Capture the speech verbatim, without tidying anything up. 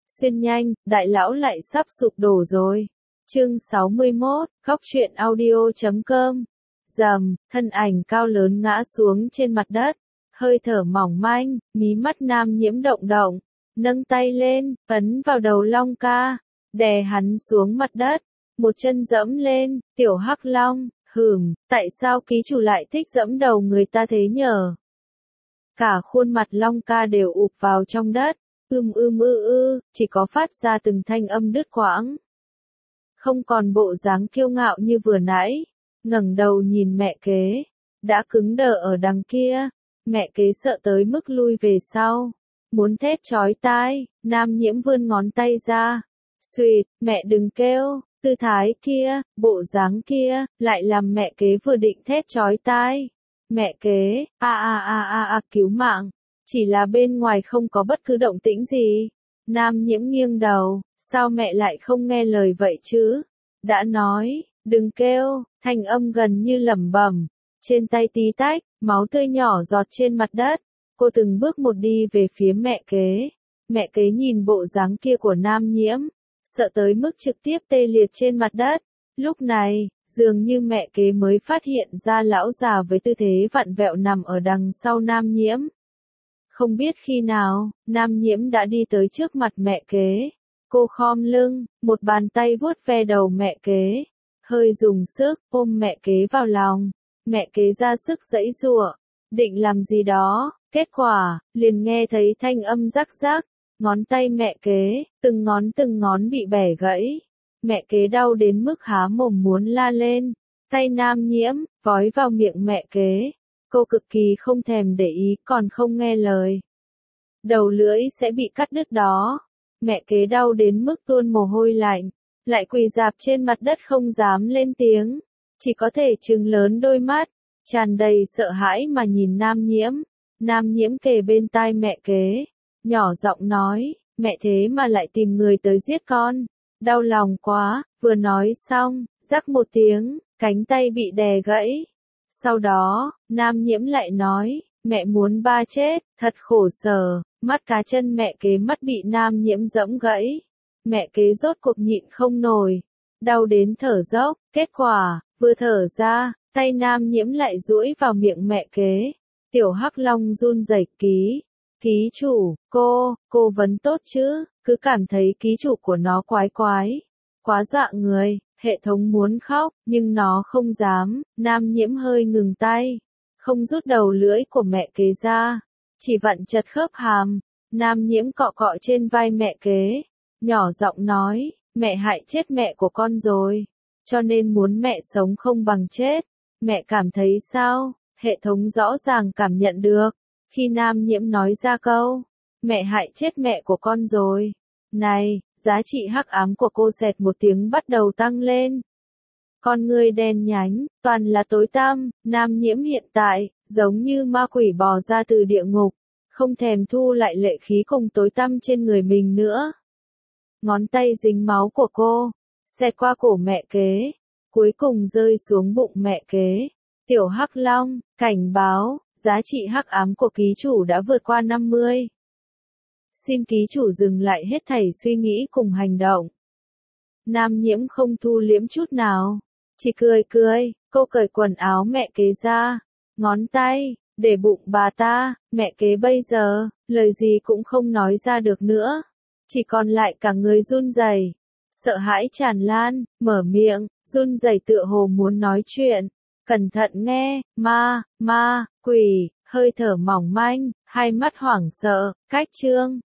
Xuyên nhanh, đại lão lại sắp sụp đổ rồi. Chương sáu mươi mốt, Góc truyện audio chấm com. Rầm, thân ảnh cao lớn ngã xuống trên mặt đất, hơi thở mỏng manh, mí mắt Nam Nhiễm động động, nâng tay lên, ấn vào đầu Long Ca, đè hắn xuống mặt đất, một chân dẫm lên, tiểu Hắc Long, hửm, tại sao ký chủ lại thích dẫm đầu người ta thế nhở? Cả khuôn mặt Long Ca đều ụp vào trong đất, ưm ưm ư ư, chỉ có phát ra từng thanh âm đứt quãng. Không còn bộ dáng kiêu ngạo như vừa nãy, ngẩng đầu nhìn mẹ kế, đã cứng đờ ở đằng kia, mẹ kế sợ tới mức lui về sau, muốn thét chói tai, Nam Nhiễm vươn ngón tay ra, xuyệt, mẹ đừng kêu, tư thái kia, bộ dáng kia, lại làm mẹ kế vừa định thét chói tai. Mẹ kế, a a a a a cứu mạng, chỉ là bên ngoài không có bất cứ động tĩnh gì. Nam Nhiễm nghiêng đầu, sao mẹ lại không nghe lời vậy chứ? Đã nói, đừng kêu, thanh âm gần như lẩm bẩm, trên tay tí tách, máu tươi nhỏ giọt trên mặt đất. Cô từng bước một đi về phía mẹ kế. Mẹ kế nhìn bộ dáng kia của Nam Nhiễm, sợ tới mức trực tiếp tê liệt trên mặt đất. Lúc này, dường như mẹ kế mới phát hiện ra lão già với tư thế vặn vẹo nằm ở đằng sau Nam Nhiễm. Không biết khi nào, Nam Nhiễm đã đi tới trước mặt mẹ kế. Cô khom lưng, một bàn tay vuốt ve đầu mẹ kế, hơi dùng sức, ôm mẹ kế vào lòng. Mẹ kế ra sức giãy giụa, định làm gì đó, kết quả, liền nghe thấy thanh âm rắc rắc, ngón tay mẹ kế, từng ngón từng ngón bị bẻ gãy. Mẹ kế đau đến mức há mồm muốn la lên, tay Nam Nhiễm, vói vào miệng mẹ kế. Cô cực kỳ không thèm để ý, còn không nghe lời. Đầu lưỡi sẽ bị cắt đứt đó. Mẹ kế đau đến mức tuôn mồ hôi lạnh, lại quỳ rạp trên mặt đất không dám lên tiếng, chỉ có thể trừng lớn đôi mắt, tràn đầy sợ hãi mà nhìn Nam Nhiễm. Nam Nhiễm kề bên tai mẹ kế, nhỏ giọng nói, mẹ thế mà lại tìm người tới giết con, đau lòng quá, vừa nói xong, rắc một tiếng, cánh tay bị đè gãy. Sau đó, Nam Nhiễm lại nói, mẹ muốn ba chết, thật khổ sở, mắt cá chân mẹ kế mắt bị Nam Nhiễm giẫm gãy. Mẹ kế rốt cuộc nhịn không nổi, đau đến thở dốc, kết quả, vừa thở ra, tay Nam Nhiễm lại duỗi vào miệng mẹ kế. Tiểu Hắc Long run rẩy, ký, ký chủ, cô, cô vẫn tốt chứ, cứ cảm thấy ký chủ của nó quái quái, quá dọa người. Hệ thống muốn khóc, nhưng nó không dám. Nam Nhiễm hơi ngừng tay, không rút đầu lưỡi của mẹ kế ra, chỉ vặn chặt khớp hàm. Nam Nhiễm cọ cọ trên vai mẹ kế, nhỏ giọng nói, mẹ hại chết mẹ của con rồi, cho nên muốn mẹ sống không bằng chết. Mẹ cảm thấy sao? Hệ thống rõ ràng cảm nhận được, khi Nam Nhiễm nói ra câu, mẹ hại chết mẹ của con rồi. Này, giá trị hắc ám của cô xẹt một tiếng bắt đầu tăng lên. Con ngươi đen nhánh, toàn là tối tăm. Nam Nhiễm hiện tại, giống như ma quỷ bò ra từ địa ngục, không thèm thu lại lệ khí cùng tối tăm trên người mình nữa. Ngón tay dính máu của cô, xẹt qua cổ mẹ kế, cuối cùng rơi xuống bụng mẹ kế. Tiểu Hắc Long, cảnh báo, giá trị hắc ám của ký chủ đã vượt qua năm mươi. Xin ký chủ dừng lại hết thảy suy nghĩ cùng hành động. Nam Nhiễm không thu liễm chút nào, chỉ cười cười. Cô cởi quần áo mẹ kế ra, ngón tay, để bụng bà ta. Mẹ kế bây giờ, lời gì cũng không nói ra được nữa, chỉ còn lại cả người run rẩy, sợ hãi tràn lan, mở miệng, run rẩy tựa hồ muốn nói chuyện. Cẩn thận nghe, ma, ma, quỷ, hơi thở mỏng manh, hai mắt hoảng sợ, cách chương.